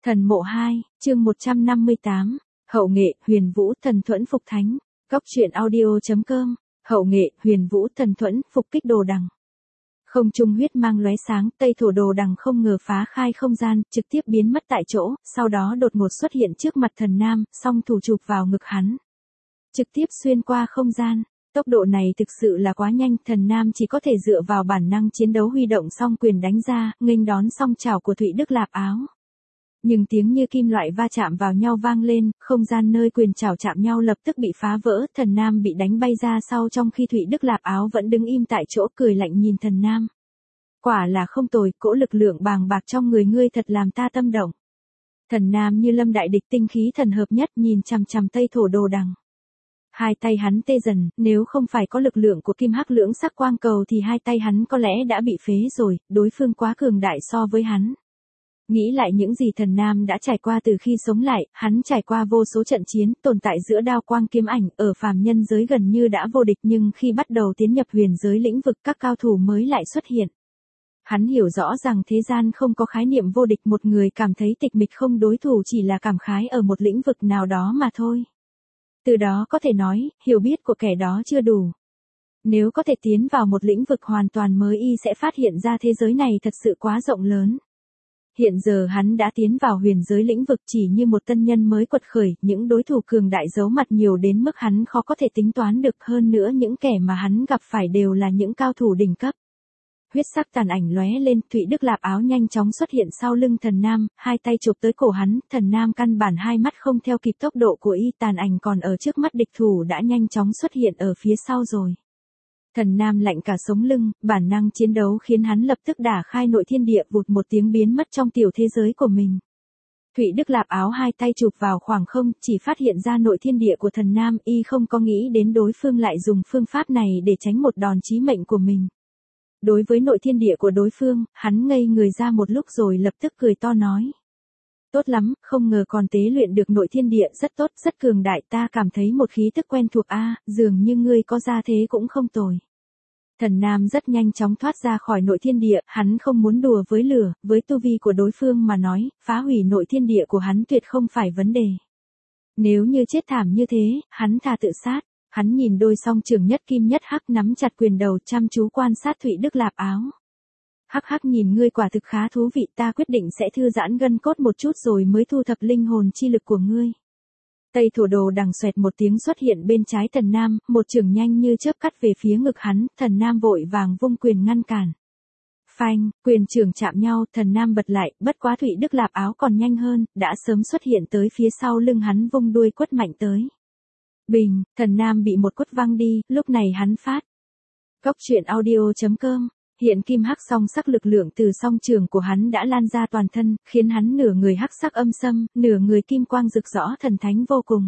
Thần mộ 2, chương 158, hậu nghệ, huyền vũ, thần thuẫn phục thánh. Góc truyện audio.com, hậu nghệ, huyền vũ, thần thuẫn, phục kích đồ đằng. Không trung huyết mang lóe sáng, Tây Thổ đồ đằng không ngờ phá khai không gian, trực tiếp biến mất tại chỗ, sau đó đột ngột xuất hiện trước mặt thần nam, song thủ chụp vào ngực hắn. Trực tiếp xuyên qua không gian. Tốc độ này thực sự là quá nhanh, thần nam chỉ có thể dựa vào bản năng chiến đấu huy động song quyền đánh ra, nghênh đón song chảo của Thụy Đức Lạp Áo. Nhưng tiếng như kim loại va chạm vào nhau vang lên, không gian nơi quyền chảo chạm nhau lập tức bị phá vỡ, thần nam bị đánh bay ra sau trong khi Thụy Đức Lạp Áo vẫn đứng im tại chỗ cười lạnh nhìn thần nam. Quả là không tồi, cỗ lực lượng bàng bạc trong người ngươi thật làm ta tâm động. Thần nam như lâm đại địch, tinh khí thần hợp nhất, nhìn chằm chằm Tây Thổ đồ đằng. Hai tay hắn tê dần, nếu không phải có lực lượng của kim hắc lưỡng sắc quang cầu thì hai tay hắn có lẽ đã bị phế rồi, đối phương quá cường đại so với hắn. Nghĩ lại những gì thần nam đã trải qua từ khi sống lại, hắn trải qua vô số trận chiến, tồn tại giữa đao quang kiếm ảnh, ở phàm nhân giới gần như đã vô địch, nhưng khi bắt đầu tiến nhập huyền giới lĩnh vực, các cao thủ mới lại xuất hiện. Hắn hiểu rõ rằng thế gian không có khái niệm vô địch, một người cảm thấy tịch mịch không đối thủ chỉ là cảm khái ở một lĩnh vực nào đó mà thôi. Từ đó có thể nói, hiểu biết của kẻ đó chưa đủ. Nếu có thể tiến vào một lĩnh vực hoàn toàn mới, y sẽ phát hiện ra thế giới này thật sự quá rộng lớn. Hiện giờ hắn đã tiến vào huyền giới lĩnh vực chỉ như một tân nhân mới quật khởi, những đối thủ cường đại giấu mặt nhiều đến mức hắn khó có thể tính toán được, hơn nữa những kẻ mà hắn gặp phải đều là những cao thủ đỉnh cấp. Huyết sắc tàn ảnh lóe lên, Thụy Đức Lạp Áo nhanh chóng xuất hiện sau lưng thần nam, hai tay chụp tới cổ hắn, thần nam căn bản hai mắt không theo kịp tốc độ của y, tàn ảnh còn ở trước mắt địch thủ đã nhanh chóng xuất hiện ở phía sau rồi. Thần nam lạnh cả sống lưng, bản năng chiến đấu khiến hắn lập tức đả khai nội thiên địa, vụt một tiếng biến mất trong tiểu thế giới của mình. Thụy Đức Lạp Áo hai tay chụp vào khoảng không, chỉ phát hiện ra nội thiên địa của thần nam, y không có nghĩ đến đối phương lại dùng phương pháp này để tránh một đòn chí mệnh của mình. Đối với nội thiên địa của đối phương, hắn ngây người ra một lúc rồi lập tức cười to nói. Tốt lắm, không ngờ còn tế luyện được nội thiên địa, rất tốt, rất cường đại, ta cảm thấy một khí tức quen thuộc dường như ngươi có ra thế cũng không tồi. Thần nam rất nhanh chóng thoát ra khỏi nội thiên địa, hắn không muốn đùa với lửa, với tu vi của đối phương mà nói, phá hủy nội thiên địa của hắn tuyệt không phải vấn đề. Nếu như chết thảm như thế, hắn thà tự sát. Hắn nhìn đôi song trường nhất kim nhất hắc nắm chặt quyền đầu, chăm chú quan sát Thụy Đức Lạp Áo. Hắc hắc, nhìn ngươi quả thực khá thú vị, ta quyết định sẽ thư giãn gân cốt một chút rồi mới thu thập linh hồn chi lực của ngươi. Tây Thổ đồ đằng xoẹt một tiếng xuất hiện bên trái thần nam, một chưởng nhanh như chớp cắt về phía ngực hắn, thần nam vội vàng vung quyền ngăn cản. Phanh, quyền chưởng chạm nhau, thần nam bật lại, bất quá Thụy Đức Lạp Áo còn nhanh hơn, đã sớm xuất hiện tới phía sau lưng hắn, vung đuôi quất mạnh tới. Bình, thần nam bị một quất văng đi, lúc này hắn phát. Góc truyện audio.com, hiện kim hắc song sắc lực lượng từ song trường của hắn đã lan ra toàn thân, khiến hắn nửa người hắc sắc âm sâm, nửa người kim quang rực rõ thần thánh vô cùng.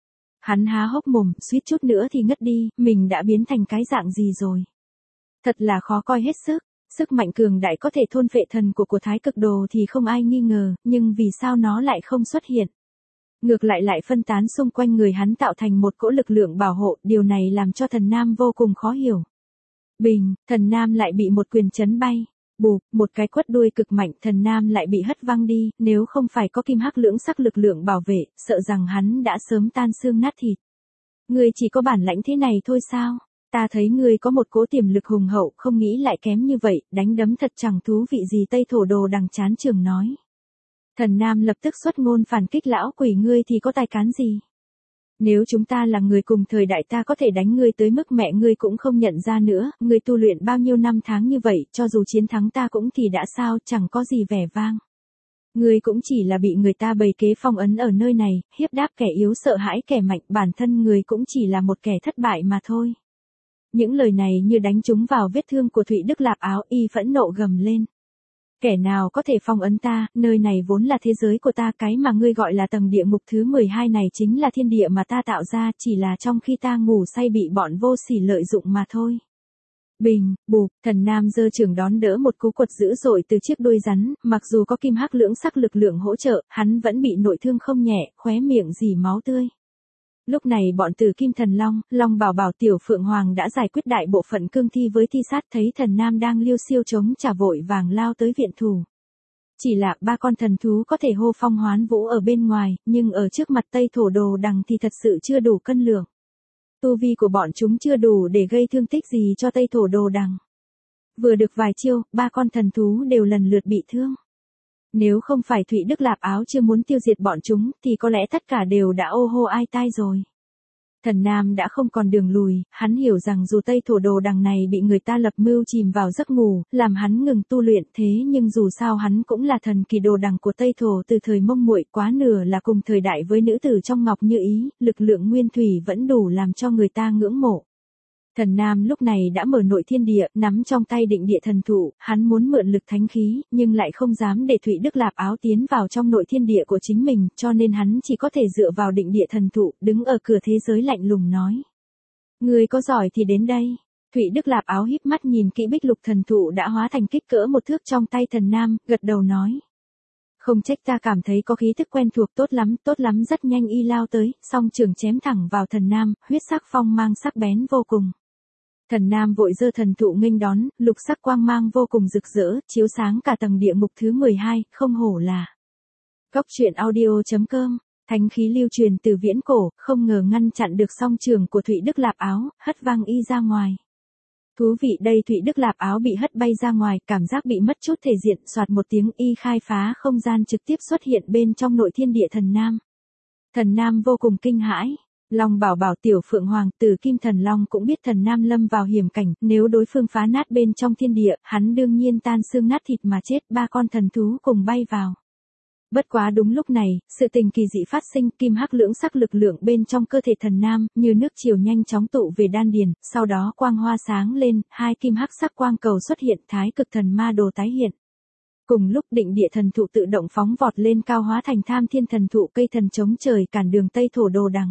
Hắn há hốc mồm, suýt chút nữa thì ngất đi, mình đã biến thành cái dạng gì rồi. Thật là khó coi hết sức, sức mạnh cường đại có thể thôn phệ thần của Thái Cực Đồ thì không ai nghi ngờ, nhưng vì sao nó lại không xuất hiện. Ngược lại phân tán xung quanh người hắn tạo thành một cỗ lực lượng bảo hộ, điều này làm cho thần nam vô cùng khó hiểu. Bình, thần nam lại bị một quyền chấn bay. Bụp, một cái quất đuôi cực mạnh, thần nam lại bị hất văng đi, nếu không phải có kim hắc lưỡng sắc lực lượng bảo vệ, sợ rằng hắn đã sớm tan xương nát thịt. Ngươi chỉ có bản lãnh thế này thôi sao? Ta thấy ngươi có một cỗ tiềm lực hùng hậu, không nghĩ lại kém như vậy, đánh đấm thật chẳng thú vị gì. Tây Thổ đồ đằng chán trường nói. Thần nam lập tức xuất ngôn phản kích, lão quỷ, ngươi thì có tài cán gì? Nếu chúng ta là người cùng thời đại, ta có thể đánh ngươi tới mức mẹ ngươi cũng không nhận ra nữa, ngươi tu luyện bao nhiêu năm tháng như vậy, cho dù chiến thắng ta cũng thì đã sao, chẳng có gì vẻ vang. Ngươi cũng chỉ là bị người ta bày kế phong ấn ở nơi này, hiếp đáp kẻ yếu, sợ hãi kẻ mạnh, bản thân người cũng chỉ là một kẻ thất bại mà thôi. Những lời này như đánh trúng vào vết thương của Thụy Đức Lạp Áo, y phẫn nộ gầm lên. Kẻ nào có thể phong ấn ta, nơi này vốn là thế giới của ta, cái mà ngươi gọi là tầng địa ngục thứ 12 này chính là thiên địa mà ta tạo ra, chỉ là trong khi ta ngủ say bị bọn vô sỉ lợi dụng mà thôi. Bình, bụp, thần nam giơ chưởng đón đỡ một cú quật dữ dội từ chiếc đuôi rắn, mặc dù có kim hắc lưỡng sắc lực lượng hỗ trợ, hắn vẫn bị nội thương không nhẹ, khóe miệng rỉ máu tươi. Lúc này bọn Tử Kim Thần Long, Long Bảo Bảo, Tiểu Phượng Hoàng đã giải quyết đại bộ phận cương thi với thi sát, thấy thần nam đang liêu xiêu chống trả vội vàng lao tới viện thủ. Chỉ là ba con thần thú có thể hô phong hoán vũ ở bên ngoài, nhưng ở trước mặt Tây Thổ Đồ Đằng thì thật sự chưa đủ cân lượng. Tu vi của bọn chúng chưa đủ để gây thương tích gì cho Tây Thổ Đồ Đằng. Vừa được vài chiêu, ba con thần thú đều lần lượt bị thương. Nếu không phải Thụy Đức Lạp Áo chưa muốn tiêu diệt bọn chúng, thì có lẽ tất cả đều đã ô hô ai tai rồi. Thần Nam đã không còn đường lùi, hắn hiểu rằng dù Tây Thổ Đồ Đằng này bị người ta lập mưu chìm vào giấc ngủ, làm hắn ngừng tu luyện, thế nhưng dù sao hắn cũng là thần kỳ đồ đằng của Tây Thổ từ thời Mông Muội, quá nửa là cùng thời đại với nữ tử trong ngọc như ý, lực lượng nguyên thủy vẫn đủ làm cho người ta ngưỡng mộ. Thần Nam lúc này đã mở nội thiên địa, nắm trong tay định địa thần thụ, hắn muốn mượn lực thánh khí, nhưng lại không dám để Thụy Đức Lạp Áo tiến vào trong nội thiên địa của chính mình, cho nên hắn chỉ có thể dựa vào định địa thần thụ, đứng ở cửa thế giới lạnh lùng nói. Người có giỏi thì đến đây. Thụy Đức Lạp Áo híp mắt nhìn kỹ bích lục thần thụ đã hóa thành kích cỡ một thước trong tay thần Nam, gật đầu nói. Không trách ta cảm thấy có khí thức quen thuộc, tốt lắm, rất nhanh y lao tới, song trường chém thẳng vào thần Nam, huyết sắc phong mang sắc bén vô cùng. Thần Nam vội giơ thần thụ nghênh đón, lục sắc quang mang vô cùng rực rỡ, chiếu sáng cả tầng địa ngục thứ 12, không hổ là. Góc truyện audio.com, thánh khí lưu truyền từ viễn cổ, không ngờ ngăn chặn được song trường của Thụy Đức Lạp Áo, hất văng y ra ngoài. Thú vị đây, Thụy Đức Lạp Áo bị hất bay ra ngoài, cảm giác bị mất chút thể diện, soạt một tiếng y khai phá không gian trực tiếp xuất hiện bên trong nội thiên địa thần Nam. Thần Nam vô cùng kinh hãi. Long bảo bảo tiểu phượng hoàng từ kim thần long cũng biết thần Nam lâm vào hiểm cảnh, nếu đối phương phá nát bên trong thiên địa, hắn đương nhiên tan xương nát thịt mà chết, ba con thần thú cùng bay vào. Bất quá đúng lúc này, sự tình kỳ dị phát sinh, kim hắc lưỡng sắc lực lượng bên trong cơ thể thần Nam, như nước chiều nhanh chóng tụ về đan điền, sau đó quang hoa sáng lên, hai kim hắc sắc quang cầu xuất hiện, thái cực thần ma đồ tái hiện. Cùng lúc định địa thần thụ tự động phóng vọt lên cao hóa thành tham thiên thần thụ, cây thần chống trời cản đường Tây Thổ Đồ Đằng.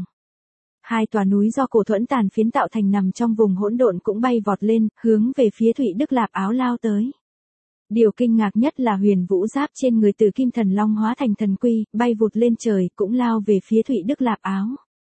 Hai tòa núi do cổ thuẫn tàn phiến tạo thành nằm trong vùng hỗn độn cũng bay vọt lên, hướng về phía Thụy Đức Lạp Áo lao tới. Điều kinh ngạc nhất là huyền vũ giáp trên người từ kim thần long hóa thành thần quy, bay vụt lên trời, cũng lao về phía Thụy Đức Lạp Áo.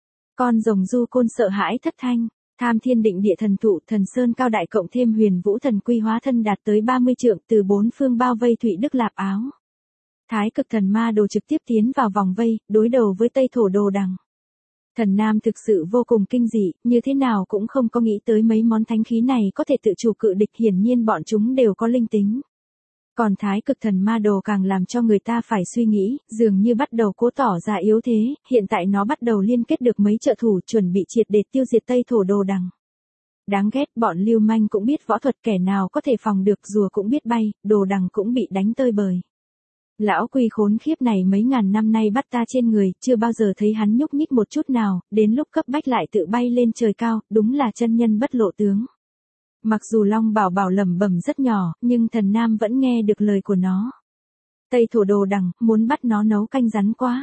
Con rồng du côn sợ hãi thất thanh, tham thiên định địa thần thụ, thần sơn cao đại cộng thêm huyền vũ thần quy hóa thân đạt tới 30 trượng từ bốn phương bao vây Thụy Đức Lạp Áo. Thái cực thần ma đồ trực tiếp tiến vào vòng vây, đối đầu với Tây Thổ Đồ Đằng. Thần Nam thực sự vô cùng kinh dị, như thế nào cũng không có nghĩ tới mấy món thánh khí này có thể tự chủ cự địch, hiển nhiên bọn chúng đều có linh tính. Còn thái cực thần ma đồ càng làm cho người ta phải suy nghĩ, dường như bắt đầu cố tỏ ra yếu thế, hiện tại nó bắt đầu liên kết được mấy trợ thủ chuẩn bị triệt để tiêu diệt Tây Thổ Đồ Đằng. Đáng ghét, bọn lưu manh cũng biết võ thuật, kẻ nào có thể phòng được, rùa cũng biết bay, Đồ Đằng cũng bị đánh tơi bời. Lão quỷ khốn khiếp này mấy ngàn năm nay bắt ta trên người, chưa bao giờ thấy hắn nhúc nhích một chút nào, đến lúc cấp bách lại tự bay lên trời cao, đúng là chân nhân bất lộ tướng. Mặc dù Long bảo bảo lẩm bẩm rất nhỏ, nhưng thần Nam vẫn nghe được lời của nó. Tây Thổ Đồ Đằng, muốn bắt nó nấu canh rắn quá.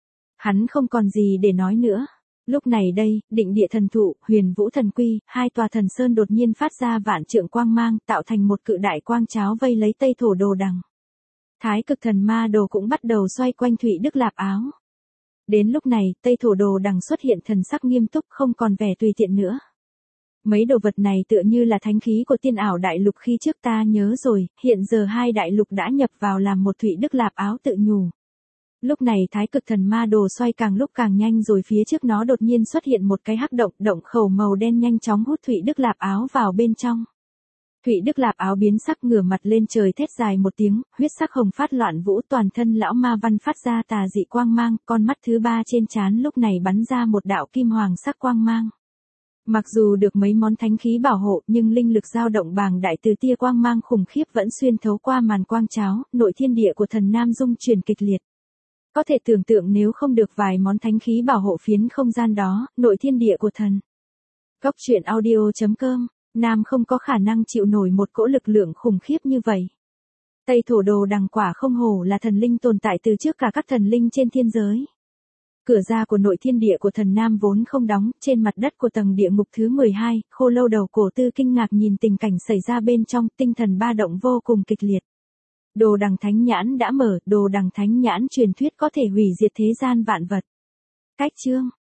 Hắn không còn gì để nói nữa. Lúc này đây, định địa thần thụ, huyền vũ thần quy, hai tòa thần sơn đột nhiên phát ra vạn trượng quang mang, tạo thành một cự đại quang cháo vây lấy Tây Thổ Đồ Đằng. Thái cực thần ma đồ cũng bắt đầu xoay quanh Thụy Đức Lạp Áo. Đến lúc này, Tây Thổ Đồ Đằng xuất hiện thần sắc nghiêm túc, không còn vẻ tùy tiện nữa. Mấy đồ vật này tựa như là thánh khí của tiên ảo đại lục khi trước, ta nhớ rồi, hiện giờ hai đại lục đã nhập vào làm một, Thụy Đức Lạp Áo tự nhủ. Lúc này thái cực thần ma đồ xoay càng lúc càng nhanh, rồi phía trước nó đột nhiên xuất hiện một cái hắc động, động khẩu màu đen nhanh chóng hút Thụy Đức Lạp Áo vào bên trong. Thụy Đức Lạp Áo biến sắc, ngửa mặt lên trời thét dài một tiếng, huyết sắc hồng phát loạn vũ, toàn thân lão ma văn phát ra tà dị quang mang, con mắt thứ ba trên trán lúc này bắn ra một đạo kim hoàng sắc quang mang. Mặc dù được mấy món thánh khí bảo hộ, nhưng linh lực dao động bàng đại từ tia quang mang khủng khiếp vẫn xuyên thấu qua màn quang cháo, nội thiên địa của thần Nam rung chuyển kịch liệt. Có thể tưởng tượng nếu không được vài món thánh khí bảo hộ phiến không gian đó, nội thiên địa của thần. Góc truyện audio.com, Nam không có khả năng chịu nổi một cỗ lực lượng khủng khiếp như vậy. Tây Thổ Đồ Đằng quả không hổ là thần linh tồn tại từ trước cả các thần linh trên thiên giới. Cửa ra của nội thiên địa của thần Nam vốn không đóng, trên mặt đất của tầng địa ngục thứ 12, Khô Lâu đầu cổ tư kinh ngạc nhìn tình cảnh xảy ra bên trong, tinh thần ba động vô cùng kịch liệt. Đồ Đằng Thánh Nhãn đã mở, Đồ Đằng Thánh Nhãn truyền thuyết có thể hủy diệt thế gian vạn vật. Cách chương